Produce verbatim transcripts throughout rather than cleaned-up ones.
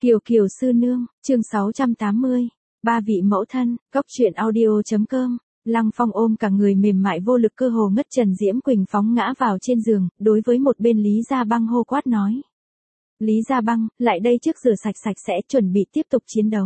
Kiều Kiều sư nương, chương sáu trăm tám mươi, ba vị mẫu thân, góc truyện audio.com. Lăng Phong ôm cả người mềm mại vô lực cơ hồ ngất, Trần Diễm Quỳnh phóng ngã vào trên giường, đối với một bên Lý Gia Băng hô quát nói. Lý Gia Băng, lại đây trước, rửa sạch sạch sẽ, chuẩn bị tiếp tục chiến đấu.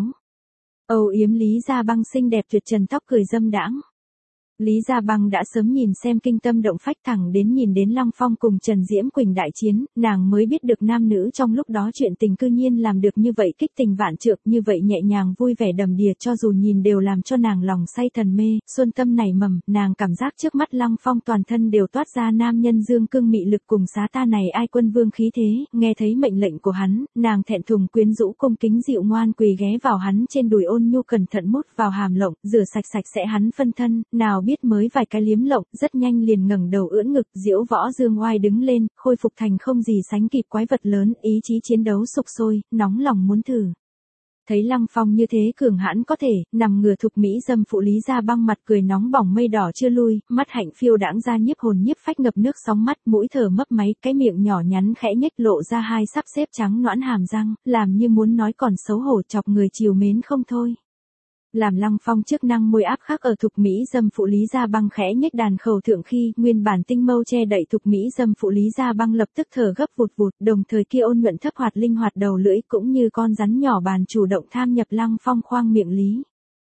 Âu yếm Lý Gia Băng xinh đẹp tuyệt trần, tóc cười dâm đãng. Lý Gia Băng đã sớm nhìn xem kinh tâm động phách, thẳng đến nhìn đến Lăng Phong cùng Trần Diễm Quỳnh đại chiến, nàng mới biết được nam nữ trong lúc đó chuyện tình cư nhiên làm được như vậy kích tình vạn trượng, như vậy nhẹ nhàng vui vẻ đầm đìa, cho dù nhìn đều làm cho nàng lòng say thần mê, xuân tâm nảy mầm, nàng cảm giác trước mắt Lăng Phong toàn thân đều toát ra nam nhân dương cương mị lực cùng xá ta này ai quân vương khí thế, nghe thấy mệnh lệnh của hắn, nàng thẹn thùng quyến rũ cung kính dịu ngoan quỳ ghé vào hắn trên đùi, ôn nhu cẩn thận mút vào hàm lộng, rửa sạch sạch sẽ hắn phân thân, nào biết mới vài cái liếm lộng, rất nhanh liền ngẩng đầu ưỡn ngực, diễu võ dương oai đứng lên, khôi phục thành không gì sánh kịp quái vật lớn, ý chí chiến đấu sục sôi, nóng lòng muốn thử. Thấy Lăng Phong như thế cường hãn có thể, nằm ngửa thục mỹ dâm phụ Lý Gia Băng mặt cười nóng bỏng mây đỏ chưa lui, mắt hạnh phiêu đãng ra nhiếp hồn nhiếp phách, ngập nước sóng mắt, mũi thở mấp máy, cái miệng nhỏ nhắn khẽ nhếch lộ ra hai sắp xếp trắng nõn hàm răng, làm như muốn nói còn xấu hổ, chọc người chiều mến không thôi. Làm Lăng Phong chức năng môi áp khắc ở thục mỹ dâm phụ Lý Gia Băng khẽ nhếch đàn khẩu thượng khi, nguyên bản tinh mâu che đậy thục mỹ dâm phụ Lý Gia Băng lập tức thở gấp vụt vụt, đồng thời kia ôn nhuận thấp hoạt linh hoạt đầu lưỡi cũng như con rắn nhỏ bàn chủ động tham nhập Lăng Phong khoang miệng lý.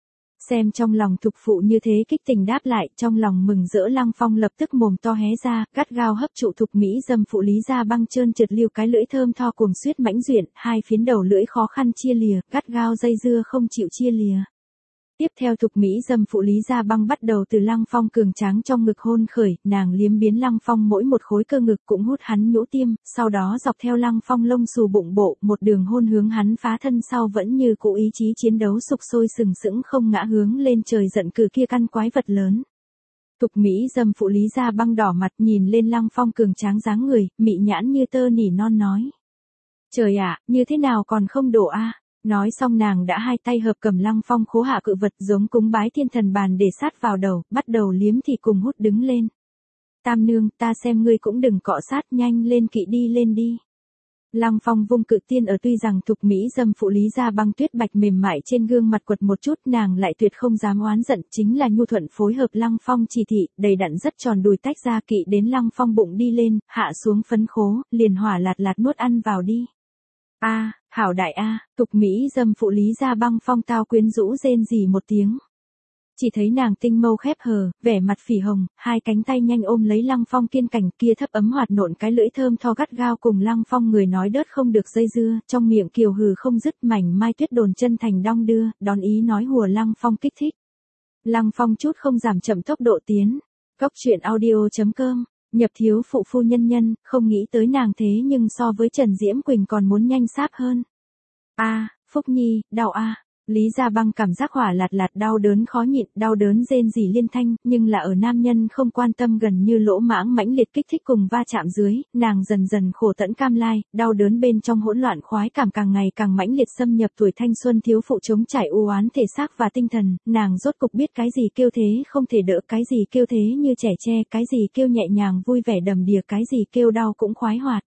Xem trong lòng thục phụ như thế kích tình đáp lại, trong lòng mừng rỡ Lăng Phong lập tức mồm to hé ra, gắt gao hấp trụ thục mỹ dâm phụ Lý Gia Băng trơn trượt liêu cái lưỡi thơm tho cuồng xuyết mãnh duyện, hai phiến đầu lưỡi khó khăn chia lìa, gắt gao dây dưa không chịu chia lìa. Tiếp theo thục mỹ dâm phụ Lý Gia Băng bắt đầu từ Lăng Phong cường tráng trong ngực hôn khởi, nàng liếm biến Lăng Phong mỗi một khối cơ ngực, cũng hút hắn nhũ tiêm, sau đó dọc theo Lăng Phong lông xù bụng bộ, một đường hôn hướng hắn phá thân sau, vẫn như cũ ý chí chiến đấu sục sôi sừng sững không ngã hướng lên trời giận cử kia căn quái vật lớn. Thục mỹ dâm phụ Lý Gia Băng đỏ mặt nhìn lên Lăng Phong cường tráng dáng người, mị nhãn như tơ nỉ non nói. Trời ạ, như thế nào còn không đổ a? Nói xong nàng đã hai tay hợp cầm Lăng Phong khố hạ cự vật giống cúng bái thiên thần bàn để sát vào đầu, bắt đầu liếm thì cùng hút đứng lên. Tam nương, ta xem ngươi cũng đừng cọ sát, nhanh lên kỵ đi lên đi. Lăng Phong vung cự tiên ở, tuy rằng thục mỹ dâm phụ Lý Gia Băng tuyết bạch mềm mại trên gương mặt quật một chút, nàng lại tuyệt không dám oán giận, chính là nhu thuận phối hợp Lăng Phong chỉ thị, đầy đặn rất tròn đùi tách ra kỵ đến Lăng Phong bụng đi lên, hạ xuống phấn khố, liền hỏa lạt lạt nuốt ăn vào đi. A, à, hảo đại a, à, thục mỹ dâm phụ Lý Gia Băng phong tao quyến rũ rên rỉ một tiếng. Chỉ thấy nàng tinh mâu khép hờ, vẻ mặt phỉ hồng, hai cánh tay nhanh ôm lấy Lăng Phong kiên cảnh, kia thấp ấm hoạt nộn cái lưỡi thơm tho gắt gao cùng Lăng Phong người nói đớt không được dây dưa, trong miệng kiều hừ không dứt, mảnh mai tuyết đồn chân thành đong đưa, đón ý nói hùa Lăng Phong kích thích. Lăng Phong chút không giảm chậm tốc độ tiến. Góc truyện audio.com. Nhập thiếu phụ phu nhân nhân, không nghĩ tới nàng thế nhưng so với Trần Diễm Quỳnh còn muốn nhanh sáp hơn. A, à, Phúc Nhi, đau a. À. Lý Gia Băng cảm giác hỏa lạt lạt đau đớn khó nhịn, đau đớn rên rỉ liên thanh, nhưng là ở nam nhân không quan tâm gần như lỗ mãng mãnh liệt kích thích cùng va chạm dưới, nàng dần dần khổ tẫn cam lai, đau đớn bên trong hỗn loạn khoái cảm càng ngày càng mãnh liệt xâm nhập tuổi thanh xuân thiếu phụ chống trải u oán thể xác và tinh thần, nàng rốt cục biết cái gì kêu thế không thể đỡ, cái gì kêu thế như trẻ tre, cái gì kêu nhẹ nhàng vui vẻ đầm đìa, cái gì kêu đau cũng khoái hoạt.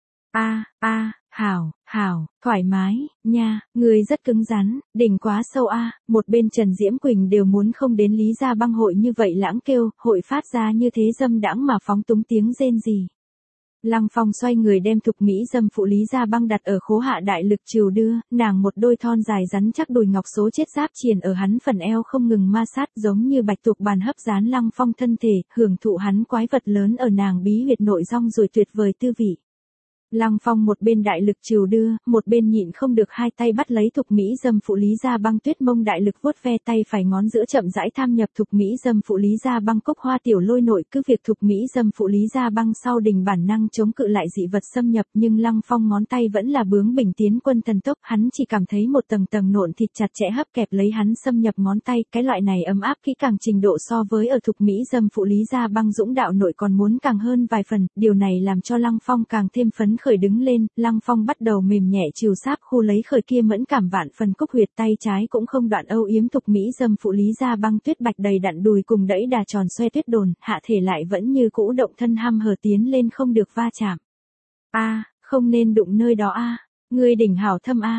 A, a, hảo, hảo, thoải mái, nha, người rất cứng rắn, đỉnh quá sâu a. Một bên Trần Diễm Quỳnh đều muốn không đến Lý Gia Băng hội như vậy lãng kêu, hội phát ra như thế dâm đãng mà phóng túng tiếng rên rỉ. Lăng Phong xoay người đem thục mỹ dâm phụ Lý Gia Băng đặt ở khố hạ đại lực trìu đưa, nàng một đôi thon dài rắn chắc đùi ngọc số chết giáp triền ở hắn phần eo không ngừng ma sát, giống như bạch tuộc bàn hấp dán Lăng Phong thân thể, hưởng thụ hắn quái vật lớn ở nàng bí huyệt nội rong rồi tuyệt vời tư vị. Lăng Phong một bên đại lực trìu đưa, một bên nhịn không được hai tay bắt lấy thục mỹ dâm phụ Lý Gia Băng tuyết mông đại lực vuốt ve, tay phải ngón giữa chậm rãi tham nhập thục mỹ dâm phụ Lý Gia Băng cốc hoa tiểu lôi nội, cứ việc thục mỹ dâm phụ Lý Gia Băng sau đình bản năng chống cự lại dị vật xâm nhập, nhưng Lăng Phong ngón tay vẫn là bướng bỉnh tiến quân thần tốc, hắn chỉ cảm thấy một tầng tầng nộn thịt chặt chẽ hấp kẹp lấy hắn xâm nhập ngón tay, cái loại này ấm áp kỹ càng trình độ so với ở thục mỹ dâm phụ Lý Gia Băng dũng đạo nội còn muốn càng hơn vài phần, điều này làm cho Lăng Phong càng thêm phấn khởi đứng lên, Lăng Phong bắt đầu mềm nhẹ chiều sáp khu lấy khởi kia mẫn cảm vạn phần cúc huyệt, tay trái cũng không đoạn âu yếm thục mỹ dâm phụ Lý Gia Băng tuyết bạch đầy đặn đùi cùng đẫy đà tròn xoe tuyết đồn, hạ thể lại vẫn như cũ động thân hăm hở tiến lên không được va chạm. A, à, không nên đụng nơi đó a, à. Ngươi đỉnh hảo thâm a. À.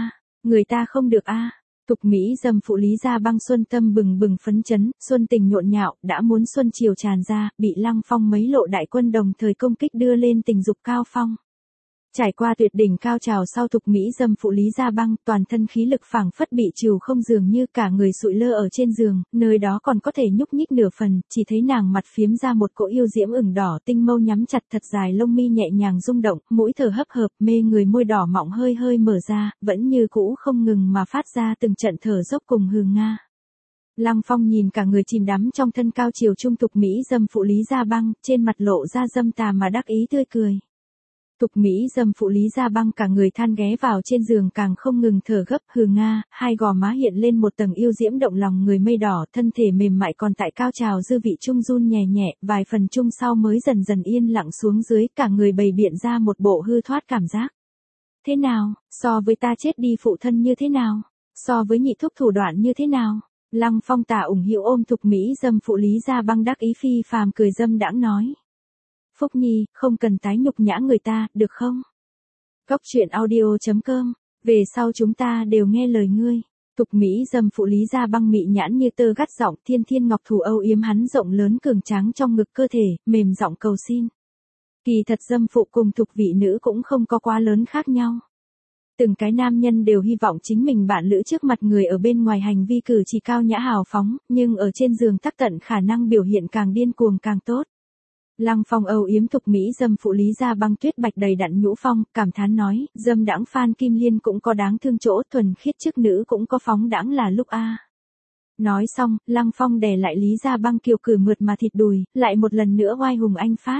Người ta không được a. Tục Mỹ dâm phụ Lý Gia Băng xuân tâm bừng bừng phấn chấn, xuân tình nhộn nhạo, đã muốn xuân chiều tràn ra, bị Lăng Phong mấy lộ đại quân đồng thời công kích đưa lên tình dục cao phong. Trải qua tuyệt đỉnh cao trào sau tục Mỹ dâm phụ Lý Gia Băng, toàn thân khí lực phảng phất bị trìu không, dường như cả người sụi lơ ở trên giường, nơi đó còn có thể nhúc nhích nửa phần, chỉ thấy nàng mặt phiếm ra một cỗ yêu diễm ửng đỏ, tinh mâu nhắm chặt thật dài, lông mi nhẹ nhàng rung động, mũi thở hấp hợp, mê người môi đỏ mọng hơi hơi mở ra, vẫn như cũ không ngừng mà phát ra từng trận thở dốc cùng hừ nga. Lăng Phong nhìn cả người chìm đắm trong thân cao chiều trung tục Mỹ dâm phụ Lý Gia Băng, trên mặt lộ ra dâm tà mà đắc ý tươi cười. Tục Mỹ dâm phụ Lý Gia Băng cả người than ghé vào trên giường càng không ngừng thở gấp hừ nga, hai gò má hiện lên một tầng yêu diễm động lòng người mây đỏ, thân thể mềm mại còn tại cao trào dư vị trung run nhẹ nhẹ, vài phần chung sau mới dần dần yên lặng xuống dưới, cả người bày biện ra một bộ hư thoát cảm giác. Thế nào, so với ta chết đi phụ thân như thế nào, so với nhị thúc thủ đoạn như thế nào? Lăng Phong tà ủng hiệu ôm tục Mỹ dâm phụ Lý Gia Băng đắc ý phi phàm cười dâm đãng nói. Phúc Nhi, không cần tái nhục nhã người ta, được không? Góc truyện audio chấm com, về sau chúng ta đều nghe lời ngươi. Tục Mỹ dâm phụ Lý Gia Băng mị nhãn như tơ gắt giọng, thiên thiên ngọc thủ âu yếm hắn rộng lớn cường tráng trong ngực cơ thể, mềm giọng cầu xin. Kỳ thật dâm phụ cùng tục vị nữ cũng không có quá lớn khác nhau. Từng cái nam nhân đều hy vọng chính mình bạn lữ trước mặt người ở bên ngoài hành vi cử chỉ cao nhã hào phóng, nhưng ở trên giường tắc tận khả năng biểu hiện càng điên cuồng càng tốt. Lăng Phong âu yếm tục Mỹ dâm phụ Lý Gia Băng tuyết bạch đầy đặn nhũ phong, cảm thán nói, dâm đãng Phan Kim Liên cũng có đáng thương chỗ, thuần khiết trước nữ cũng có phóng đãng là lúc a. Nói xong, Lăng Phong đè lại Lý Gia Băng kiều cử mượt mà thịt đùi, lại một lần nữa oai hùng anh phát.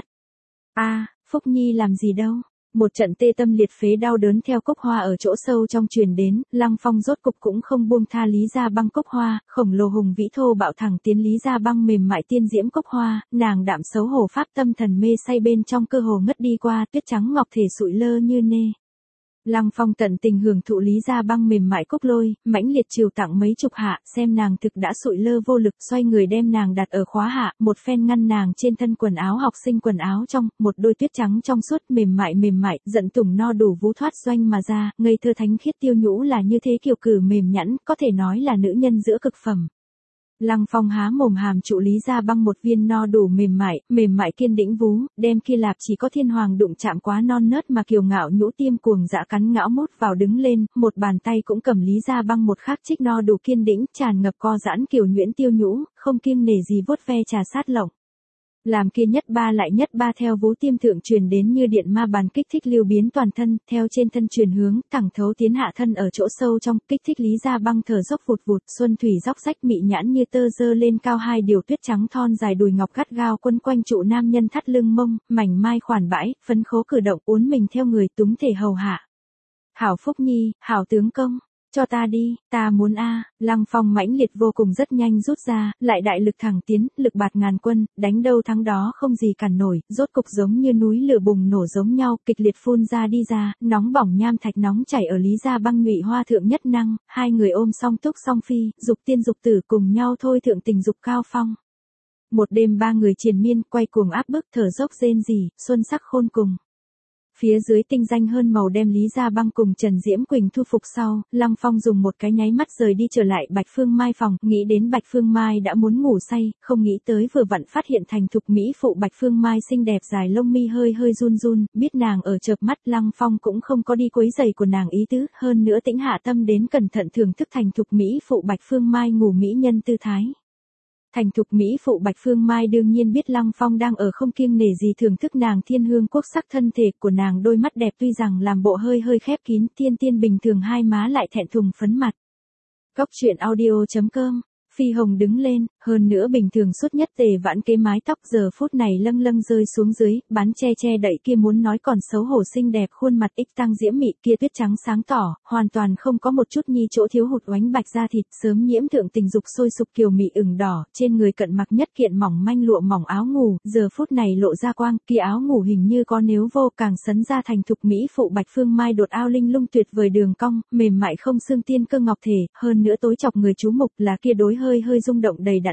A, Phúc Nhi làm gì đâu? Một trận tê tâm liệt phế đau đớn theo cốc hoa ở chỗ sâu trong truyền đến, Lăng Phong rốt cục cũng không buông tha Lý Gia Băng cốc hoa, khổng lồ hùng vĩ thô bạo thẳng tiến Lý Gia Băng mềm mại tiên diễm cốc hoa, nàng đạm xấu hổ pháp tâm thần mê say bên trong cơ hồ ngất đi qua, tuyết trắng ngọc thể sụi lơ như nê. Lăng Phong tận tình hưởng thụ Lý Gia Băng mềm mại cốc lôi, mãnh liệt chiều tặng mấy chục hạ, xem nàng thực đã sụi lơ vô lực, xoay người đem nàng đặt ở khóa hạ, một phen ngăn nàng trên thân quần áo học sinh quần áo trong, một đôi tuyết trắng trong suốt mềm mại mềm mại, giận tủng no đủ vú thoát doanh mà ra, ngây thơ thánh khiết tiêu nhũ là như thế kiều cử mềm nhẵn, có thể nói là nữ nhân giữa cực phẩm. Lăng Phong há mồm hàm trụ Lý Gia Băng một viên no đủ mềm mại, mềm mại kiên đĩnh vú, đem kia lạp chỉ có thiên hoàng đụng chạm quá non nớt mà kiều ngạo nhũ tiêm cuồng dã cắn ngão mút vào đứng lên, một bàn tay cũng cầm Lý Gia Băng một khắc trích no đủ kiên đĩnh, tràn ngập co giãn kiều nhuyễn tiêu nhũ, không kiêng nể gì vuốt ve trà sát lộng. Làm kia nhất ba lại nhất ba theo vú tiêm thượng truyền đến như điện ma bàn kích thích lưu biến toàn thân, theo trên thân truyền hướng, thẳng thấu tiến hạ thân ở chỗ sâu trong, kích thích Lý Gia Băng thở dốc vụt vụt, xuân thủy róc rách mị nhãn như tơ dơ lên cao hai điều tuyết trắng thon dài đùi ngọc gắt gao quân quanh trụ nam nhân thắt lưng mông, mảnh mai khoản bãi, phấn khố cử động uốn mình theo người túng thể hầu hạ. Hảo Phúc Nhi, hảo tướng công. Cho ta đi, ta muốn a. Lăng Phong mãnh liệt vô cùng rất nhanh rút ra, lại đại lực thẳng tiến, lực bạt ngàn quân, đánh đâu thắng đó không gì cản nổi, rốt cục giống như núi lửa bùng nổ giống nhau, kịch liệt phun ra đi ra, nóng bỏng nham thạch nóng chảy ở Lý Gia Băng nhụy hoa thượng nhất năng, hai người ôm song túc song phi, dục tiên dục tử cùng nhau thôi thượng tình dục cao phong. Một đêm ba người triền miên, quay cuồng áp bức thở dốc rên rỉ, xuân sắc khôn cùng. Phía dưới tinh danh hơn màu đem Lý Gia Băng cùng Trần Diễm Quỳnh thu phục sau, Lăng Phong dùng một cái nháy mắt rời đi trở lại Bạch Phương Mai phòng, nghĩ đến Bạch Phương Mai đã muốn ngủ say, không nghĩ tới vừa vặn phát hiện thành thục mỹ phụ Bạch Phương Mai xinh đẹp dài lông mi hơi hơi run run, biết nàng ở chợp mắt, Lăng Phong cũng không có đi quấy giày của nàng ý tứ, hơn nữa tĩnh hạ tâm đến cẩn thận thưởng thức thành thục mỹ phụ Bạch Phương Mai ngủ mỹ nhân tư thái. Thành thục mỹ phụ Bạch Phương Mai đương nhiên biết Lăng Phong đang ở không kiêng nể gì thưởng thức nàng thiên hương quốc sắc thân thể của nàng, đôi mắt đẹp tuy rằng làm bộ hơi hơi khép kín, tiên tiên bình thường hai má lại thẹn thùng phấn mặt. Góc truyện audio chấm com. Phi Hồng đứng lên, hơn nữa bình thường suốt nhất tề vãn kế mái tóc giờ phút này lâng lâng rơi xuống dưới, bán che che đậy kia muốn nói còn xấu hổ xinh đẹp khuôn mặt ích tăng diễm mị kia tuyết trắng sáng tỏ, hoàn toàn không có một chút nhi chỗ thiếu hụt oánh bạch da thịt, sớm nhiễm thượng tình dục sôi sục kiều mị ửng đỏ, trên người cận mặc nhất kiện mỏng manh lụa mỏng áo ngủ, giờ phút này lộ ra quang, kia áo ngủ hình như có nếu vô càng sấn ra thành thục mỹ phụ Bạch Phương Mai đột ao linh lung tuyệt vời đường cong, mềm mại không xương tiên cơ ngọc thể, hơn nữa tối chọc người chú mục là kia đối hơi hơi rung động đầy đặn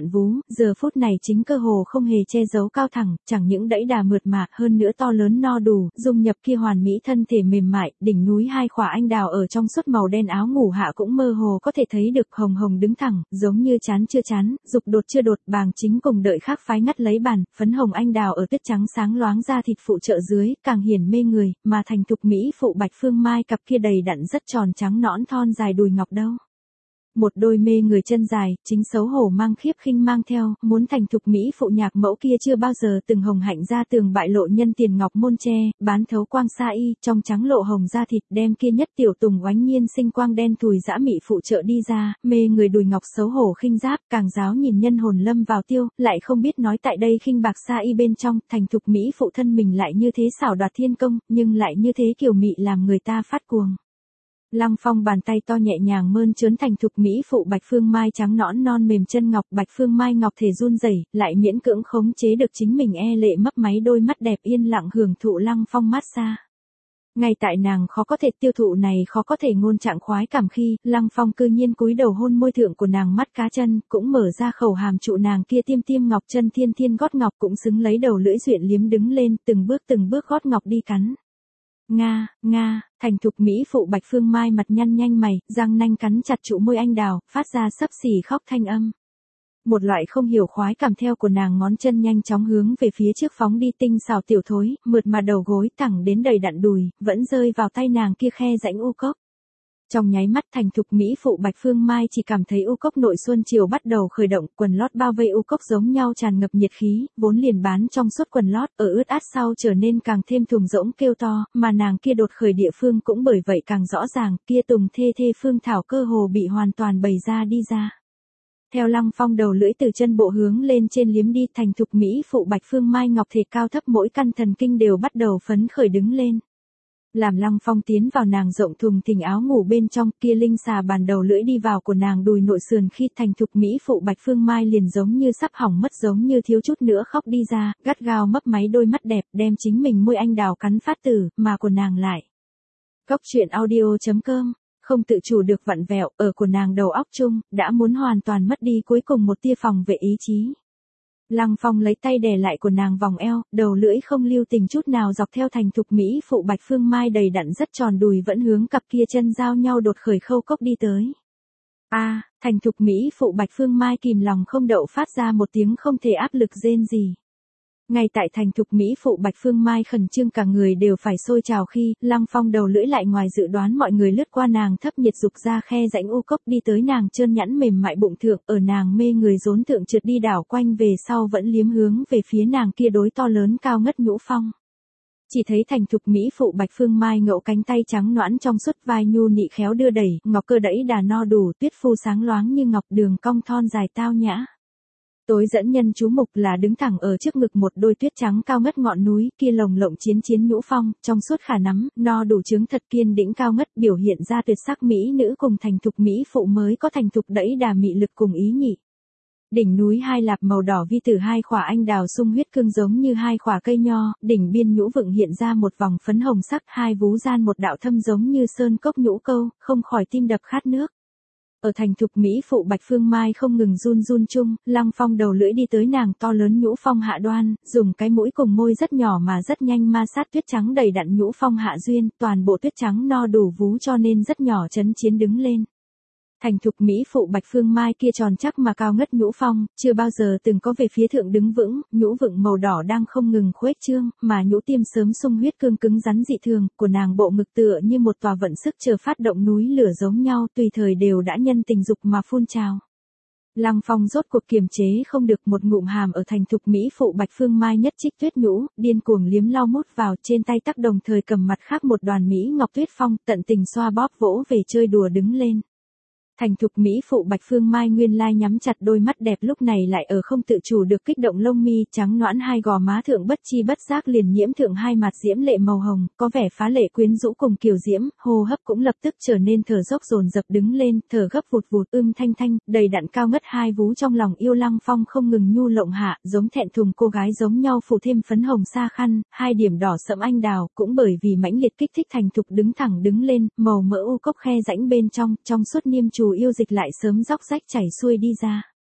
đặn vú, giờ phút này chính cơ hồ không hề che giấu cao thẳng, chẳng những đẫy đà mượt mà, hơn nữa to lớn no đủ, dung nhập kia hoàn mỹ thân thể mềm mại, đỉnh núi hai khỏa anh đào ở trong suốt màu đen áo ngủ hạ cũng mơ hồ có thể thấy được hồng hồng đứng thẳng, giống như chán chưa chán, dục đột chưa đột, bàng chính cùng đợi khác phái ngắt lấy bàn, phấn hồng anh đào ở tuyết trắng sáng loáng ra thịt phụ trợ dưới, càng hiển mê người, mà thành thục mỹ phụ Bạch Phương Mai cặp kia đầy đặn rất tròn trắng nõn thon dài đùi ngọc đâu. Một đôi mê người chân dài, chính xấu hổ mang khiếp khinh mang theo, muốn thành thục mỹ phụ nhạc mẫu kia chưa bao giờ từng hồng hạnh ra tường bại lộ nhân tiền ngọc môn tre, bán thấu quang sa y, trong trắng lộ hồng da thịt đem kia nhất tiểu tùng oánh nhiên sinh quang đen thùi dã mị phụ trợ đi ra, mê người đùi ngọc xấu hổ khinh giáp, càng giáo nhìn nhân hồn lâm vào tiêu, lại không biết nói tại đây khinh bạc sa y bên trong, thành thục mỹ phụ thân mình lại như thế xảo đoạt thiên công, nhưng lại như thế kiều mị làm người ta phát cuồng. Lăng Phong bàn tay to nhẹ nhàng mơn trớn thành thục mỹ phụ Bạch Phương Mai trắng nõn non mềm chân ngọc, Bạch Phương Mai ngọc thể run rẩy, lại miễn cưỡng khống chế được chính mình e lệ mấp máy đôi mắt đẹp yên lặng hưởng thụ Lăng Phong mát xa. Ngay tại nàng khó có thể tiêu thụ này khó có thể ngôn trạng khoái cảm khi, Lăng Phong cư nhiên cúi đầu hôn môi thượng của nàng mắt cá chân, cũng mở ra khẩu hàm trụ nàng kia tiêm tiêm ngọc chân thiên thiên gót ngọc cũng xứng lấy đầu lưỡi duyện liếm đứng lên, từng bước từng bước gót ngọc đi cắn. Nga, Nga, thành thục mỹ phụ Bạch Phương Mai mặt nhăn nhanh mày, răng nanh cắn chặt trụ môi anh đào, phát ra sấp xỉ khóc thanh âm. Một loại không hiểu khoái cảm theo của nàng ngón chân nhanh chóng hướng về phía trước phóng đi tinh xảo tiểu thối, mượt mà đầu gối thẳng đến đầy đặn đùi, vẫn rơi vào tay nàng kia khe rãnh u cốc. Trong nháy mắt thành thục mỹ phụ Bạch Phương Mai chỉ cảm thấy u cốc nội xuân chiều bắt đầu khởi động, quần lót bao vây u cốc giống nhau tràn ngập nhiệt khí, vốn liền bán trong suốt quần lót, ở ướt át sau trở nên càng thêm thùng rỗng kêu to, mà nàng kia đột khởi địa phương cũng bởi vậy càng rõ ràng, kia tùng thê thê phương thảo cơ hồ bị hoàn toàn bày ra đi ra. Theo Lăng Phong đầu lưỡi từ chân bộ hướng lên trên liếm đi, thành thục mỹ phụ Bạch Phương Mai ngọc thể cao thấp mỗi căn thần kinh đều bắt đầu phấn khởi đứng lên. Làm Lăng Phong tiến vào nàng rộng thùng thình áo ngủ bên trong, kia linh xà bàn đầu lưỡi đi vào của nàng đùi nội sườn khi thành thục mỹ phụ Bạch Phương Mai liền giống như sắp hỏng mất giống như thiếu chút nữa khóc đi ra, gắt gao mấp máy đôi mắt đẹp đem chính mình môi anh đào cắn phát tử, mà của nàng lại. Góc truyện audio chấm com, không tự chủ được vặn vẹo, ở của nàng đầu óc chung, đã muốn hoàn toàn mất đi cuối cùng một tia phòng vệ ý chí. Lăng Phong lấy tay đè lại của nàng vòng eo, đầu lưỡi không lưu tình chút nào dọc theo thành thục mỹ phụ Bạch Phương Mai đầy đặn rất tròn đùi vẫn hướng cặp kia chân giao nhau đột khởi khâu cốc đi tới. A, à, thành thục mỹ phụ Bạch Phương Mai kìm lòng không đậu phát ra một tiếng không thể áp lực rên gì. Ngay tại thành thục mỹ phụ Bạch Phương Mai khẩn trương cả người đều phải sôi trào khi, Lăng Phong đầu lưỡi lại ngoài dự đoán mọi người lướt qua nàng thấp nhiệt dục ra khe rãnh u cốc đi tới nàng trơn nhẵn mềm mại bụng thượng, ở nàng mê người rốn thượng trượt đi đảo quanh về sau vẫn liếm hướng về phía nàng kia đối to lớn cao ngất nhũ phong. Chỉ thấy thành thục mỹ phụ Bạch Phương Mai ngậu cánh tay trắng nõn trong suốt vai nhu nị khéo đưa đẩy, ngọc cơ đẫy đà no đủ, tuyết phu sáng loáng như ngọc đường cong thon dài tao nhã. Tối dẫn nhân chú mục là đứng thẳng ở trước ngực một đôi tuyết trắng cao ngất ngọn núi kia lồng lộng chiến chiến nhũ phong, trong suốt khả nắm, no đủ trứng thật kiên đĩnh cao ngất biểu hiện ra tuyệt sắc mỹ nữ cùng thành thục mỹ phụ mới có thành thục đẫy đà mị lực cùng ý nhị. Đỉnh núi hai lạp màu đỏ vi tử hai khỏa anh đào sung huyết cương giống như hai khỏa cây nho, đỉnh biên nhũ vựng hiện ra một vòng phấn hồng sắc, hai vú gian một đạo thâm giống như sơn cốc nhũ câu, không khỏi tim đập khát nước. Ở thành thục mỹ phụ Bạch Phương Mai không ngừng run run chung, Lăng Phong đầu lưỡi đi tới nàng to lớn nhũ phong hạ đoan, dùng cái mũi cùng môi rất nhỏ mà rất nhanh ma sát tuyết trắng đầy đặn nhũ phong hạ duyên, toàn bộ tuyết trắng no đủ vú cho nên rất nhỏ chấn chiến đứng lên. Thành thục mỹ phụ Bạch Phương Mai kia tròn chắc mà cao ngất nhũ phong, chưa bao giờ từng có về phía thượng đứng vững, nhũ vựng màu đỏ đang không ngừng khuếch trương, mà nhũ tiêm sớm sung huyết cương cứng rắn dị thường, của nàng bộ ngực tựa như một tòa vận sức chờ phát động núi lửa giống nhau, tùy thời đều đã nhân tình dục mà phun trào. Lăng Phong rốt cuộc kiềm chế không được một ngụm hàm ở thành thục mỹ phụ Bạch Phương Mai nhất trích tuyết nhũ, điên cuồng liếm lau mút vào, trên tay tắc đồng thời cầm mặt khác một đoàn mỹ ngọc tuyết phong, tận tình xoa bóp vỗ về chơi đùa đứng lên. Thành thục mỹ phụ Bạch Phương Mai nguyên lai nhắm chặt đôi mắt đẹp lúc này lại ở không tự chủ được kích động lông mi trắng nõn hai gò má thượng bất chi bất giác liền nhiễm thượng hai mặt diễm lệ màu hồng, có vẻ phá lệ quyến rũ cùng kiều diễm, hô hấp cũng lập tức trở nên thở dốc dồn dập đứng lên, thở gấp vụt vụt ưm thanh thanh, đầy đặn cao ngất hai vú trong lòng yêu Lăng Phong không ngừng nhu lộng hạ, giống thẹn thùng cô gái giống nhau phủ thêm phấn hồng sa khăn, hai điểm đỏ sẫm anh đào, cũng bởi vì mãnh liệt kích thích thành thục đứng thẳng đứng lên, màu mỡ u cốc khe rãnh bên trong, trong suốt niêm trù yêu dịch lại sớm róc rách chảy xuôi đi ra.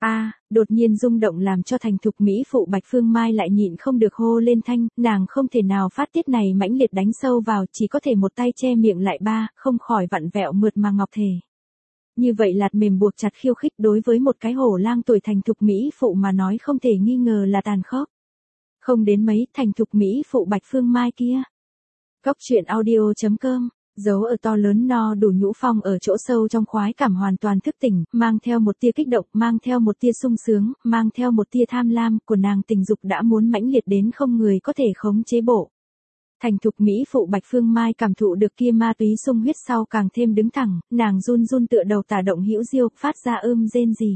A, đột nhiên rung động làm cho thành thục mỹ phụ Bạch Phương Mai lại nhịn không được hô lên thanh, nàng không thể nào phát tiết này mãnh liệt đánh sâu vào, chỉ có thể một tay che miệng lại ba, không khỏi vặn vẹo mượt mà ngọc thể. Như vậy lạt mềm buộc chặt khiêu khích đối với một cái hổ lang tuổi thành thục mỹ phụ mà nói không thể nghi ngờ là tàn khốc. Không đến mấy, thành thục mỹ phụ Bạch Phương Mai kia. Góc truyện audio chấm com, dấu ở to lớn no đủ nhũ phong ở chỗ sâu trong khoái cảm hoàn toàn thức tỉnh, mang theo một tia kích động, mang theo một tia sung sướng, mang theo một tia tham lam của nàng tình dục đã muốn mãnh liệt đến không người có thể khống chế bộ. Thành thục mỹ phụ Bạch Phương Mai cảm thụ được kia ma túy sung huyết sau càng thêm đứng thẳng, nàng run run tựa đầu tả động hữu diêu, phát ra ưm rên rỉ.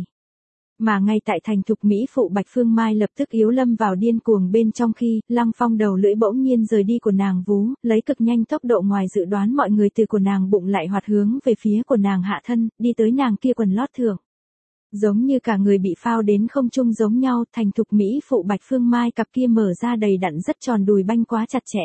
Mà ngay tại thành thục mỹ phụ Bạch Phương Mai lập tức yếu lâm vào điên cuồng bên trong khi, Lăng Phong đầu lưỡi bỗng nhiên rời đi của nàng vú, lấy cực nhanh tốc độ ngoài dự đoán mọi người từ của nàng bụng lại hoạt hướng về phía của nàng hạ thân, đi tới nàng kia quần lót thượng. Giống như cả người bị phao đến không trung giống nhau, thành thục mỹ phụ Bạch Phương Mai cặp kia mở ra đầy đặn rất tròn đùi banh quá chặt chẽ.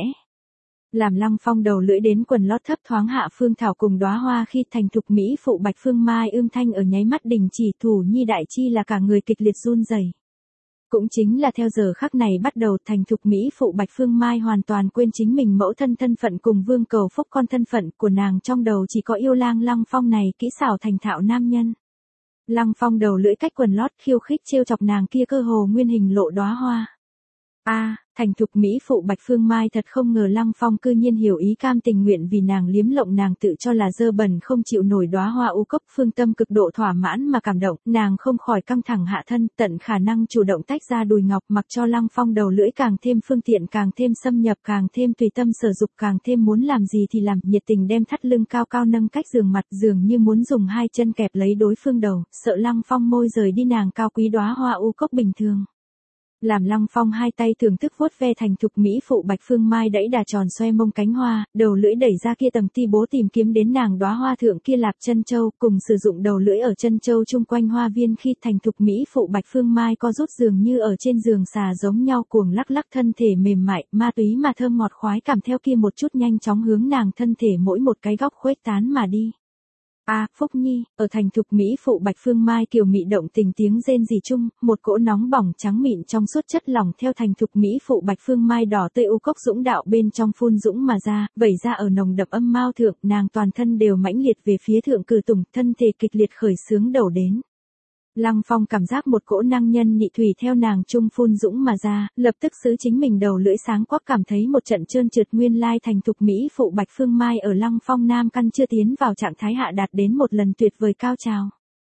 Làm Lăng Phong đầu lưỡi đến quần lót thấp thoáng hạ phương thảo cùng đóa hoa khi thành thục mỹ phụ Bạch Phương Mai ưm thanh ở nháy mắt đình chỉ thủ nhi đại chi là cả người kịch liệt run rẩy. Cũng chính là theo giờ khắc này bắt đầu thành thục mỹ phụ Bạch Phương Mai hoàn toàn quên chính mình mẫu thân thân phận cùng vương cầu phúc con thân phận của nàng trong đầu chỉ có yêu lang Lăng Phong này kỹ xảo thành thạo nam nhân. Lăng Phong đầu lưỡi cách quần lót khiêu khích trêu chọc nàng kia cơ hồ nguyên hình lộ đóa hoa. A, à, thành thục mỹ phụ Bạch Phương Mai thật không ngờ Lăng Phong cư nhiên hiểu ý cam tình nguyện vì nàng liếm lộng nàng tự cho là dơ bẩn không chịu nổi đóa hoa u cốc, phương tâm cực độ thỏa mãn mà cảm động, nàng không khỏi căng thẳng hạ thân, tận khả năng chủ động tách ra đùi ngọc mặc cho Lăng Phong đầu lưỡi càng thêm phương tiện càng thêm xâm nhập càng thêm tùy tâm sở dục càng thêm muốn làm gì thì làm, nhiệt tình đem thắt lưng cao cao nâng cách giường mặt dường như muốn dùng hai chân kẹp lấy đối phương đầu, sợ Lăng Phong môi rời đi nàng cao quý đóa hoa u cốc bình thường. Làm Lăng Phong hai tay thưởng thức vuốt ve thành thục mỹ phụ Bạch Phương Mai đẩy đà tròn xoe mông cánh hoa, đầu lưỡi đẩy ra kia tầng ti bố tìm kiếm đến nàng đóa hoa thượng kia lạp chân châu, cùng sử dụng đầu lưỡi ở chân châu chung quanh hoa viên khi thành thục mỹ phụ Bạch Phương Mai co rút dường như ở trên giường xà giống nhau cuồng lắc lắc thân thể mềm mại, ma túy mà thơm ngọt khoái cảm theo kia một chút nhanh chóng hướng nàng thân thể mỗi một cái góc khuếch tán mà đi. A, à, Phúc Nhi, ở thành thục mỹ phụ Bạch Phương Mai kiều mị động tình tiếng rên rỉ chung, một cỗ nóng bỏng trắng mịn trong suốt chất lỏng theo thành thục mỹ phụ Bạch Phương Mai đỏ tươi u cốc dũng đạo bên trong phun dũng mà ra, vẩy ra ở nồng đậm âm mao thượng, nàng toàn thân đều mãnh liệt về phía thượng cử tùng, thân thể kịch liệt khởi sướng đầu đến. Lăng Phong cảm giác một cỗ năng nhân nhị thủy theo nàng trung phun dũng mà ra, lập tức giữ chính mình đầu lưỡi sáng quắc cảm thấy một trận trơn trượt nguyên lai thành thục mỹ phụ Bạch Phương Mai ở Lăng Phong nam căn chưa tiến vào trạng thái hạ đạt đến một lần tuyệt vời cao trào.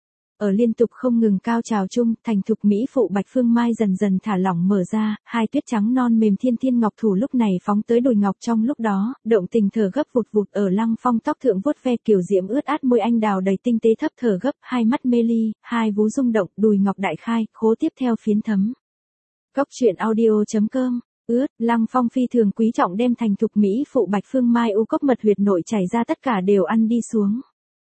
Ở liên tục không ngừng cao trào chung, thành thục mỹ phụ Bạch Phương Mai dần dần thả lỏng mở ra, hai tuyết trắng non mềm thiên thiên ngọc thủ lúc này phóng tới đùi ngọc trong lúc đó, động tình thở gấp vụt vụt ở Lăng Phong tóc thượng vuốt ve kiểu diễm ướt át môi anh đào đầy tinh tế thấp thở gấp, hai mắt mê ly, hai vú rung động, đùi ngọc đại khai, khố tiếp theo phiến thấm. Góc truyện audio chấm com ướt, Lăng Phong phi thường quý trọng đem thành thục mỹ phụ Bạch Phương Mai u cốc mật huyệt nội chảy ra tất cả đều ăn đi xuống.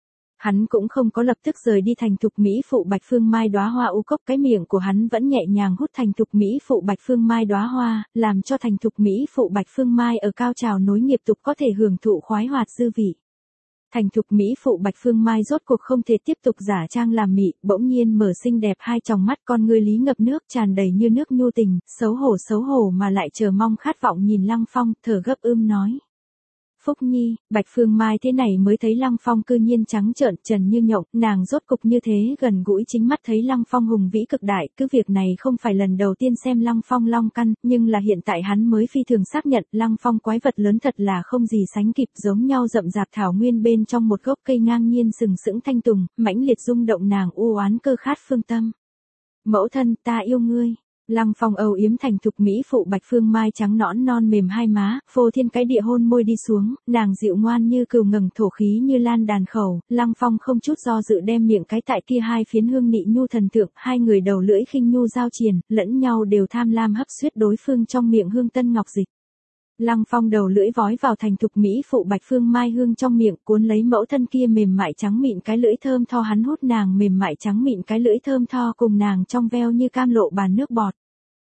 Hắn cũng không có lập tức rời đi thành thục mỹ phụ Bạch Phương Mai đóa hoa u cốc, cái miệng của hắn vẫn nhẹ nhàng hút thành thục mỹ phụ Bạch Phương Mai đóa hoa, làm cho thành thục mỹ phụ Bạch Phương Mai ở cao trào nối nghiệp tục có thể hưởng thụ khoái hoạt dư vị. Thành thục mỹ phụ Bạch Phương Mai rốt cuộc không thể tiếp tục giả trang làm mị, bỗng nhiên mở xinh đẹp hai tròng mắt con ngươi lý ngập nước tràn đầy như nước nhu tình, xấu hổ xấu hổ mà lại chờ mong khát vọng nhìn Lăng Phong, thở gấp ưm nói. Phúc Nhi, Bạch Phương Mai thế này mới thấy Lăng Phong cư nhiên trắng trợn trần như nhộng, nàng rốt cục như thế gần gũi chính mắt thấy Lăng Phong hùng vĩ cực đại, cứ việc này không phải lần đầu tiên xem Lăng Phong long căn, nhưng là hiện tại hắn mới phi thường xác nhận Lăng Phong quái vật lớn thật là không gì sánh kịp, giống nhau rậm rạp thảo nguyên bên trong một gốc cây ngang nhiên sừng sững thanh tùng, mãnh liệt rung động nàng u oán cơ khát phương tâm. Mẫu thân, ta yêu ngươi. Lăng Phong âu yếm thành thục mỹ phụ Bạch Phương Mai trắng nõn non mềm hai má, phô thiên cái địa hôn môi đi xuống, nàng dịu ngoan như cừu ngẩng thổ khí như lan đàn khẩu, Lăng Phong không chút do dự đem miệng cái tại kia hai phiến hương nị nhu thần thượng, hai người đầu lưỡi khinh nhu giao triền, lẫn nhau đều tham lam hấp xuyết đối phương trong miệng hương tân ngọc dịch. Lăng Phong đầu lưỡi vói vào thành thục mỹ phụ Bạch Phương Mai hương trong miệng, cuốn lấy mẫu thân kia mềm mại trắng mịn cái lưỡi thơm tho, hắn hút nàng mềm mại trắng mịn cái lưỡi thơm tho cùng nàng trong veo như cam lộ bàn nước bọt.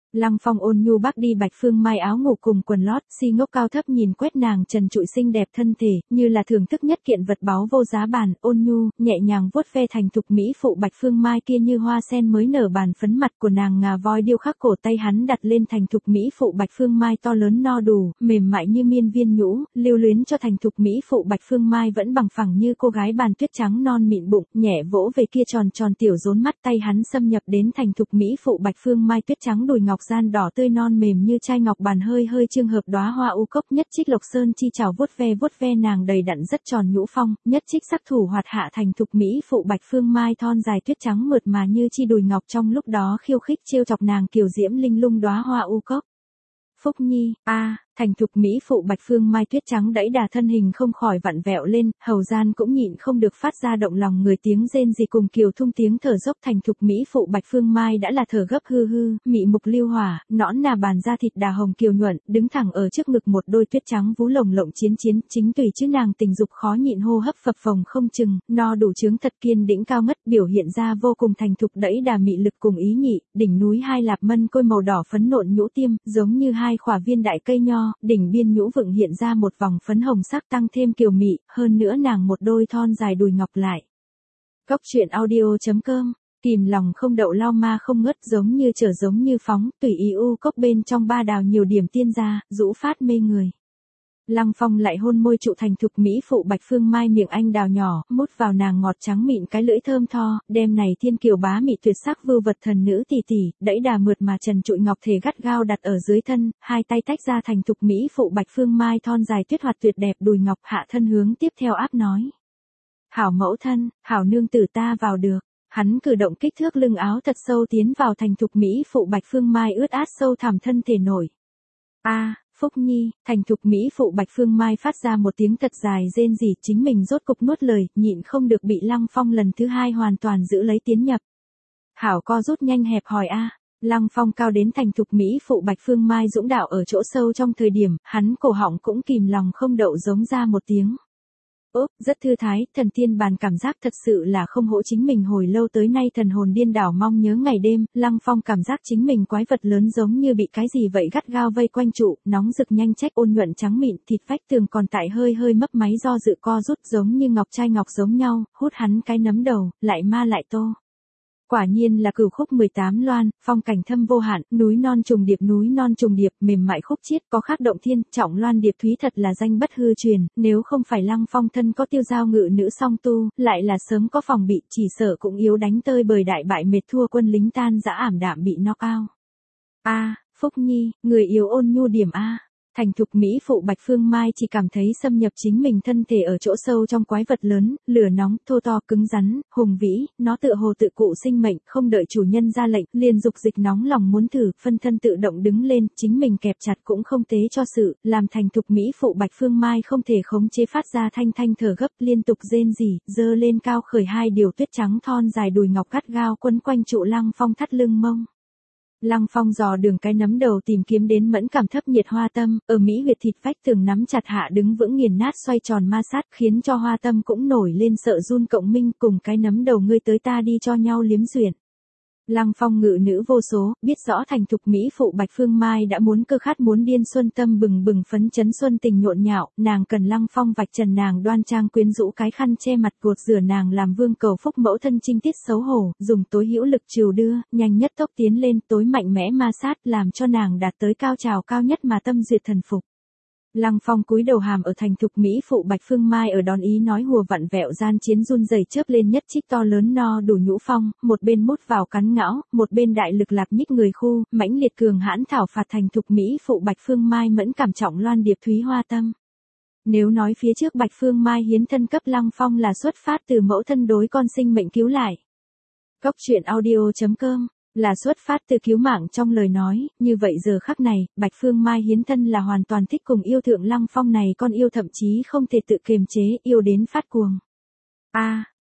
Lăng Phong ôn nhu bắc đi Bạch Phương Mai áo ngủ cùng quần lót, si ngốc cao thấp nhìn quét nàng trần trụi xinh đẹp thân thể, như là thưởng thức nhất kiện vật báu vô giá bàn, ôn nhu, nhẹ nhàng vuốt ve thành thục mỹ phụ Bạch Phương Mai kia như hoa sen mới nở bàn phấn mặt của nàng ngà voi điêu khắc cổ tay hắn đặt lên thành thục mỹ phụ Bạch Phương Mai to lớn no đủ, mềm mại như miên viên nhũ, lưu luyến cho thành thục mỹ phụ Bạch Phương Mai vẫn bằng phẳng như cô gái bàn tuyết trắng non mịn bụng, nhẹ vỗ về kia tròn tròn tiểu rốn mắt tay hắn xâm nhập đến thành thục mỹ phụ Bạch Phương Mai tuyết trắng đùi ngọc gian đỏ tươi non mềm như chai ngọc bàn hơi hơi trương hợp đóa hoa u cốc nhất trích lộc sơn chi chảo vuốt ve vuốt ve nàng đầy đặn rất tròn nhũ phong, nhất trích sắc thủ hoạt hạ thành thục mỹ phụ Bạch Phương Mai thon dài tuyết trắng mượt mà như chi đùi ngọc trong lúc đó khiêu khích trêu chọc nàng kiều diễm linh lung đóa hoa u cốc. Phúc Nhi, a, à, thành thục mỹ phụ Bạch Phương Mai tuyết trắng đẫy đà thân hình không khỏi vặn vẹo lên, hầu gian cũng nhịn không được phát ra động lòng người tiếng rên rỉ cùng kiều thung tiếng thở dốc thành thục mỹ phụ Bạch Phương Mai đã là thở gấp hư hư, mị mục lưu hỏa, nõn nà bàn da thịt đà hồng kiều nhuận, đứng thẳng ở trước ngực một đôi tuyết trắng vú lồng lộng chiến chiến, chính tùy chứ nàng tình dục khó nhịn hô hấp phập phồng không chừng, no đủ trướng thật kiên đĩnh cao ngất biểu hiện ra vô cùng thành thục đẫy đà mị lực cùng ý nhị, đỉnh núi hai lạp mân côi màu đỏ phấn nộn nhũ tiêm, giống như hai khỏa viên đại cây nho, đỉnh biên nhũ vựng hiện ra một vòng phấn hồng sắc tăng thêm kiều mị, hơn nữa nàng một đôi thon dài đùi ngọc lại. Cốc truyện audio.com, kìm lòng không đậu lao ma không ngớt giống như trở giống như phóng, tùy ý u cốc bên trong ba đào nhiều điểm tiên ra, rũ phát mê người. Lăng Phong lại hôn môi trụ thành thục mỹ phụ Bạch Phương Mai miệng anh đào nhỏ, mút vào nàng ngọt trắng mịn cái lưỡi thơm tho, đêm này thiên kiều bá mị tuyệt sắc vưu vật thần nữ tỷ tỷ, đẫy đà mượt mà trần trụi ngọc thể gắt gao đặt ở dưới thân, hai tay tách ra thành thục mỹ phụ Bạch Phương Mai thon dài tuyết hoạt tuyệt đẹp đùi ngọc hạ thân hướng tiếp theo áp nói. Hảo mẫu thân, hảo nương tử ta vào được. Hắn cử động kích thước lưng áo thật sâu tiến vào thành thục mỹ phụ Bạch Phương Mai ướt át sâu thẳm thân thể nổi. A, à, Phúc Nhi, thành thục mỹ phụ Bạch Phương Mai phát ra một tiếng thật dài rên rỉ, chính mình rốt cục nuốt lời, nhịn không được bị Lăng Phong lần thứ hai hoàn toàn giữ lấy tiến nhập. Hảo co rút nhanh hẹp hòi a. À. Lăng Phong cao đến thành thục mỹ phụ Bạch Phương Mai dũng đạo ở chỗ sâu trong thời điểm, hắn cổ họng cũng kìm lòng không đậu giống ra một tiếng. Ốp, rất thư thái, thần tiên bàn cảm giác thật sự là không hổ chính mình hồi lâu tới nay thần hồn điên đảo mong nhớ ngày đêm, Lăng Phong cảm giác chính mình quái vật lớn giống như bị cái gì vậy gắt gao vây quanh trụ, nóng rực nhanh trách ôn nhuận trắng mịn, thịt vách tường còn tại hơi hơi mấp máy do dự co rút giống như ngọc trai ngọc giống nhau, hút hắn cái nấm đầu, lại ma lại tô. Quả nhiên là cửu khúc mười tám loan, phong cảnh thâm vô hạn, núi non trùng điệp núi non trùng điệp, mềm mại khúc chiết, có khác động thiên, trọng loan điệp thúy thật là danh bất hư truyền, nếu không phải Lăng Phong thân có tiêu giao ngự nữ song tu, lại là sớm có phòng bị, chỉ sợ cũng yếu đánh tơi bời đại bại mệt thua quân lính tan dã ảm đạm bị knock out. A, à, Phúc Nhi, người yếu ôn nhu điểm a. Thành thục mỹ phụ Bạch Phương Mai chỉ cảm thấy xâm nhập chính mình thân thể ở chỗ sâu trong quái vật lớn, lửa nóng, thô to, cứng rắn, hùng vĩ, nó tựa hồ tự cụ sinh mệnh, không đợi chủ nhân ra lệnh, liền dục dịch nóng lòng muốn thử, phân thân tự động đứng lên, chính mình kẹp chặt cũng không tế cho sự, làm thành thục mỹ phụ Bạch Phương Mai không thể khống chế phát ra thanh thanh thở gấp, liên tục rên rỉ, dơ lên cao khởi hai điều tuyết trắng thon dài đùi ngọc gắt gao quấn quanh trụ Lăng Phong thắt lưng mông. Lăng Phong dò đường cái nấm đầu tìm kiếm đến mẫn cảm thấp nhiệt hoa tâm, ở Mỹ huyệt thịt vách tường nắm chặt hạ đứng vững nghiền nát xoay tròn ma sát khiến cho hoa tâm cũng nổi lên sợ run cộng minh cùng cái nấm đầu ngươi tới ta đi cho nhau liếm duyệt. Lăng Phong ngự nữ vô số, biết rõ thành thục mỹ phụ Bạch Phương Mai đã muốn cơ khát muốn điên xuân tâm bừng bừng phấn chấn xuân tình nhộn nhạo, nàng cần Lăng Phong vạch trần nàng đoan trang quyến rũ cái khăn che mặt gột rửa nàng làm vương cầu phúc mẫu thân trinh tiết xấu hổ, dùng tối hữu lực trìu đưa, nhanh nhất tốc tiến lên tối mạnh mẽ ma sát làm cho nàng đạt tới cao trào cao nhất mà tâm duyệt thần phục. Lăng Phong cúi đầu hàm ở thành thục mỹ phụ Bạch Phương Mai ở đón ý nói hùa vặn vẹo gian chiến run rẩy chớp lên nhất trích to lớn no đủ nhũ phong, một bên mút vào cắn ngão, một bên đại lực lạp nhích người khu, mãnh liệt cường hãn thảo phạt thành thục mỹ phụ Bạch Phương Mai mẫn cảm trọng loan điệp thúy hoa tâm. Nếu nói phía trước Bạch Phương Mai hiến thân cấp Lăng Phong là xuất phát từ mẫu thân đối con sinh mệnh cứu lại. Cốc truyện audio.com là xuất phát từ cứu mạng trong lời nói, như vậy giờ khắc này, Bạch Phương Mai hiến thân là hoàn toàn thích cùng yêu thượng Lăng Phong này con yêu thậm chí không thể tự kiềm chế, yêu đến phát cuồng. A, a,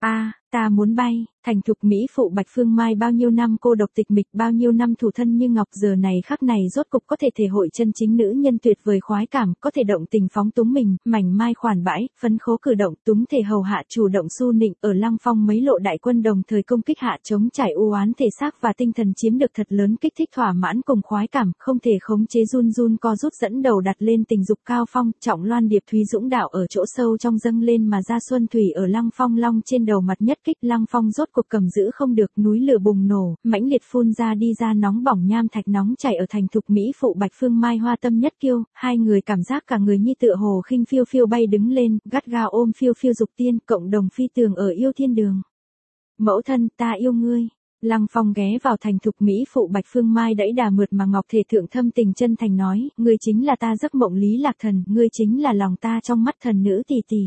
Ta muốn bay, thành thục mỹ phụ Bạch Phương Mai bao nhiêu năm cô độc tịch mịch, bao nhiêu năm thủ thân như ngọc, giờ này khắc này rốt cục có thể thể hội chân chính nữ nhân tuyệt vời khoái cảm, có thể động tình phóng túng mình, mảnh mai khoản bãi, phấn khố cử động, túng thể hầu hạ, chủ động su nịnh, ở Lăng Phong mấy lộ đại quân đồng thời công kích hạ, chống trải u oán thể xác và tinh thần chiếm được thật lớn kích thích thỏa mãn cùng khoái cảm, không thể khống chế run run co rút dẫn đầu đặt lên tình dục cao phong, trọng loan điệp thúy dũng đạo ở chỗ sâu trong dâng lên mà ra xuân thủy ở Lăng Phong long trên đầu mặt nhất kích, Lăng Phong rốt cuộc cầm giữ không được, núi lửa bùng nổ, mãnh liệt phun ra đi ra nóng bỏng nham thạch nóng chảy ở thành thục mỹ phụ Bạch Phương Mai hoa tâm nhất kiêu, hai người cảm giác cả người như tựa hồ khinh phiêu phiêu bay đứng lên, gắt gao ôm phiêu phiêu dục tiên, cộng đồng phi tường ở yêu thiên đường. Mẫu thân, ta yêu ngươi. Lăng Phong ghé vào thành thục mỹ phụ Bạch Phương Mai đẫy đà mượt mà ngọc thể thượng thâm tình chân thành nói, ngươi chính là ta giấc mộng lý lạc thần, ngươi chính là lòng ta trong mắt thần nữ tỷ tỷ.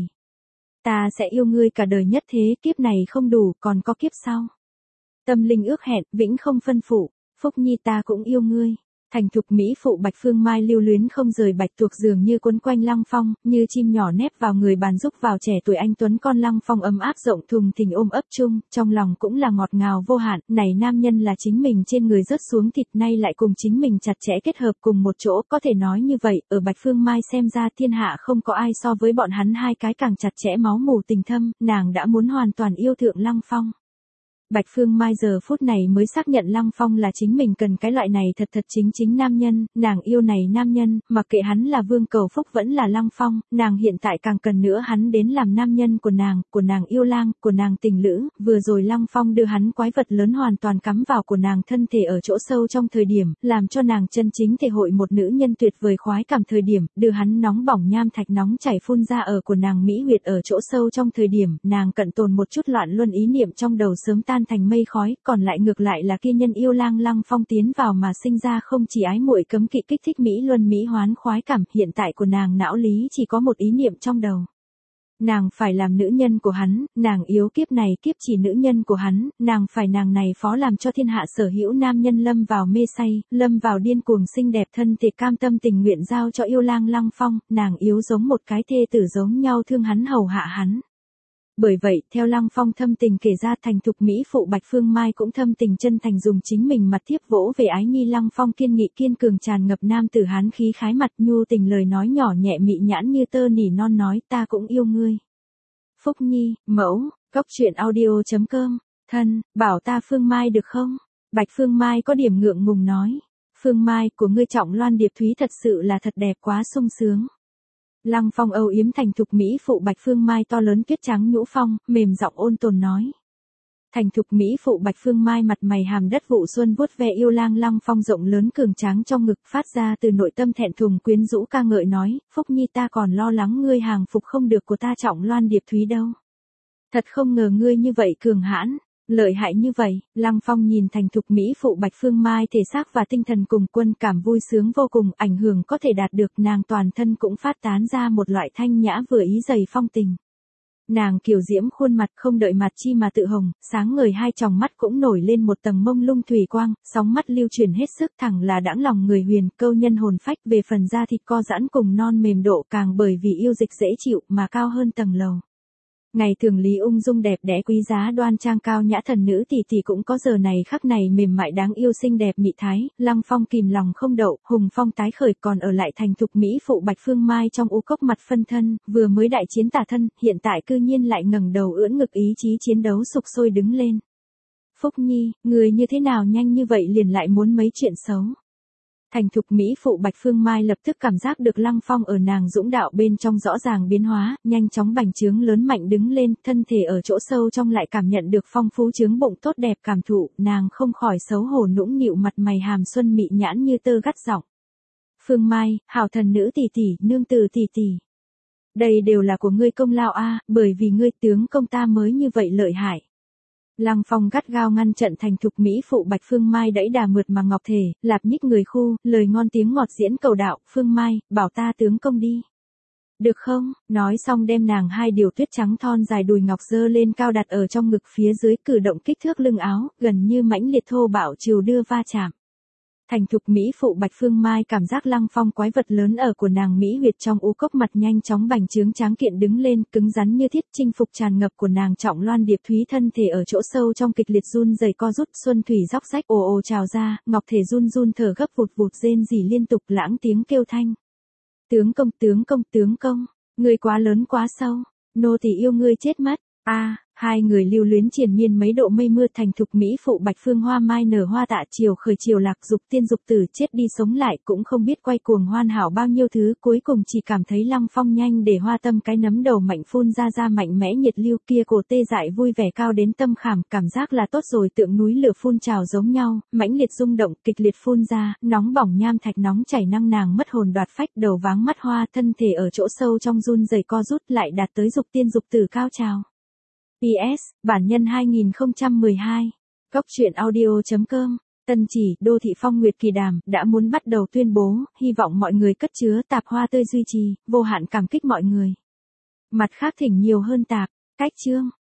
Ta sẽ yêu ngươi cả đời nhất thế, kiếp này không đủ, còn có kiếp sau. Tâm linh ước hẹn, vĩnh không phân phụ, Phúc Nhi ta cũng yêu ngươi. Thành thục mỹ phụ Bạch Phương Mai lưu luyến không rời bạch tuộc dường như quấn quanh Lăng Phong, như chim nhỏ nép vào người bàn giúp vào trẻ tuổi anh tuấn con Lăng Phong ấm áp rộng thùng thình ôm ấp chung, trong lòng cũng là ngọt ngào vô hạn, này nam nhân là chính mình trên người rớt xuống thịt nay lại cùng chính mình chặt chẽ kết hợp cùng một chỗ, có thể nói như vậy, ở Bạch Phương Mai xem ra thiên hạ không có ai so với bọn hắn hai cái càng chặt chẽ máu mủ tình thâm, nàng đã muốn hoàn toàn yêu thượng Lăng Phong. Bạch Phương Mai giờ phút này mới xác nhận Lăng Phong là chính mình cần cái loại này thật thật chính chính nam nhân, nàng yêu này nam nhân, mặc kệ hắn là vương cầu phúc vẫn là Lăng Phong, nàng hiện tại càng cần nữa hắn đến làm nam nhân của nàng, của nàng yêu lang, của nàng tình lữ, vừa rồi Lăng Phong đưa hắn quái vật lớn hoàn toàn cắm vào của nàng thân thể ở chỗ sâu trong thời điểm, làm cho nàng chân chính thể hội một nữ nhân tuyệt vời khoái cảm thời điểm, đưa hắn nóng bỏng nham thạch nóng chảy phun ra ở của nàng mỹ huyệt ở chỗ sâu trong thời điểm, nàng cận tồn một chút loạn luân ý niệm trong đầu sớm tan thành mây khói, còn lại ngược lại là kia nhân yêu lang Lăng Phong tiến vào mà sinh ra không chỉ ái muội cấm kỵ kích thích mỹ luân mỹ hoán khoái cảm, hiện tại của nàng não lý chỉ có một ý niệm trong đầu. Nàng phải làm nữ nhân của hắn, nàng yếu kiếp này kiếp chỉ nữ nhân của hắn, nàng phải nàng này phó làm cho thiên hạ sở hữu nam nhân lâm vào mê say, lâm vào điên cuồng xinh đẹp thân thể cam tâm tình nguyện giao cho yêu lang Lăng Phong, nàng yếu giống một cái thê tử giống nhau thương hắn hầu hạ hắn. Bởi vậy, theo Lăng Phong thâm tình kể ra thành thục mỹ phụ Bạch Phương Mai cũng thâm tình chân thành dùng chính mình mặt tiếp vỗ về ái nhi Lăng Phong kiên nghị kiên cường tràn ngập nam tử hán khí khái mặt nhu tình lời nói nhỏ nhẹ mị nhãn như tơ nỉ non nói ta cũng yêu ngươi. Phúc Nhi, mẫu, góc truyện audio chấm com, thân, bảo ta Phương Mai được không? Bạch Phương Mai có điểm ngượng ngùng nói. Phương Mai của ngươi trọng loan điệp thúy thật sự là thật đẹp quá sung sướng. Lăng Phong âu yếm thành thục mỹ phụ Bạch Phương Mai to lớn tuyết trắng nhũ phong, mềm giọng ôn tồn nói. Thành thục mỹ phụ Bạch Phương Mai mặt mày hàm đất vụ xuân vuốt ve yêu lang Lăng Phong rộng lớn cường tráng trong ngực phát ra từ nội tâm thẹn thùng quyến rũ ca ngợi nói, Phúc Nhi ta còn lo lắng ngươi hàng phục không được của ta trọng loan điệp thúy đâu. Thật không ngờ ngươi như vậy cường hãn. Lợi hại như vậy, Lăng Phong nhìn thành thục mỹ phụ Bạch Phương Mai thể xác và tinh thần cùng quân cảm vui sướng vô cùng, ảnh hưởng có thể đạt được, nàng toàn thân cũng phát tán ra một loại thanh nhã vừa ý dày phong tình. Nàng kiều diễm khuôn mặt không đợi mặt chi mà tự hồng, sáng ngời hai tròng mắt cũng nổi lên một tầng mông lung thủy quang, sóng mắt lưu chuyển hết sức thẳng là đãng lòng người huyền, câu nhân hồn phách, về phần da thịt co giãn cùng non mềm độ càng bởi vì yêu dịch dễ chịu mà cao hơn tầng lầu. Ngày thường lý ung dung đẹp đẽ quý giá đoan trang cao nhã thần nữ tỷ tỷ cũng có giờ này khắc này mềm mại đáng yêu xinh đẹp mị thái, Lăng Phong kìm lòng không đậu, hùng phong tái khởi còn ở lại thành thục mỹ phụ Bạch Phương Mai trong u cốc mặt phân thân, vừa mới đại chiến tả thân, hiện tại cư nhiên lại ngẩng đầu ưỡn ngực ý chí chiến đấu sục sôi đứng lên. Phúc Nhi, người như thế nào nhanh như vậy liền lại muốn mấy chuyện xấu. Thành thục mỹ phụ Bạch Phương Mai lập tức cảm giác được Lăng Phong ở nàng dũng đạo bên trong rõ ràng biến hóa, nhanh chóng bành trướng lớn mạnh đứng lên, thân thể ở chỗ sâu trong lại cảm nhận được phong phú trướng bụng tốt đẹp cảm thụ, nàng không khỏi xấu hổ nũng nịu mặt mày hàm xuân mị nhãn như tơ gắt giọng. Phương Mai, hảo thần nữ tỷ tỷ, nương tử tỷ tỷ. Đây đều là của ngươi công lao a, bởi vì ngươi tướng công ta mới như vậy lợi hại. Lăng Phong gắt gao ngăn trận thành thục mỹ phụ Bạch Phương Mai đẫy đà mượt mà ngọc thể, lạp nhích người khu, lời ngon tiếng ngọt diễn cầu đạo, Phương Mai, bảo ta tướng công đi. Được không? Nói xong đem nàng hai điều tuyết trắng thon dài đùi ngọc dơ lên cao đặt ở trong ngực phía dưới cử động kích thước lưng áo, gần như mãnh liệt thô bạo chiều đưa va chạm. Thành thục mỹ phụ Bạch Phương Mai cảm giác Lăng Phong quái vật lớn ở của nàng mỹ huyệt trong u cốc mặt nhanh chóng bành trướng tráng kiện đứng lên, cứng rắn như thiết, chinh phục tràn ngập của nàng Trọng Loan Điệp Thúy thân thể ở chỗ sâu trong kịch liệt run rẩy co rút, xuân thủy róc rách ồ ồ trào ra, ngọc thể run run thở gấp vụt vụt rên rỉ liên tục, lãng tiếng kêu thanh. Tướng công, tướng công, tướng công, ngươi quá lớn quá sâu, nô tỳ yêu ngươi chết mất. A, à, hai người lưu luyến triền miên mấy độ mây mưa, thành thục mỹ phụ Bạch Phương Hoa Mai nở hoa tạ chiều khởi chiều lạc, dục tiên dục tử, chết đi sống lại, cũng không biết quay cuồng hoàn hảo bao nhiêu thứ, cuối cùng chỉ cảm thấy Lăng Phong nhanh để hoa tâm cái nấm đầu mạnh phun ra ra mạnh mẽ nhiệt lưu kia, cổ tê dại vui vẻ cao đến tâm khảm, cảm giác là tốt rồi, tượng núi lửa phun trào giống nhau, mãnh liệt rung động, kịch liệt phun ra, nóng bỏng nham thạch nóng chảy năng nàng mất hồn đoạt phách, đầu váng mắt hoa, thân thể ở chỗ sâu trong run rẩy co rút lại đạt tới dục tiên dục tử cao trào. pê ét, bản nhân hai không một hai, góc truyện audio chấm com, Tân Chỉ, đô thị Phong Nguyệt Kỳ Đàm, đã muốn bắt đầu tuyên bố, hy vọng mọi người cất chứa tạp hoa tươi duy trì, vô hạn cảm kích mọi người. Mặt khác thỉnh nhiều hơn tạp, cách chương.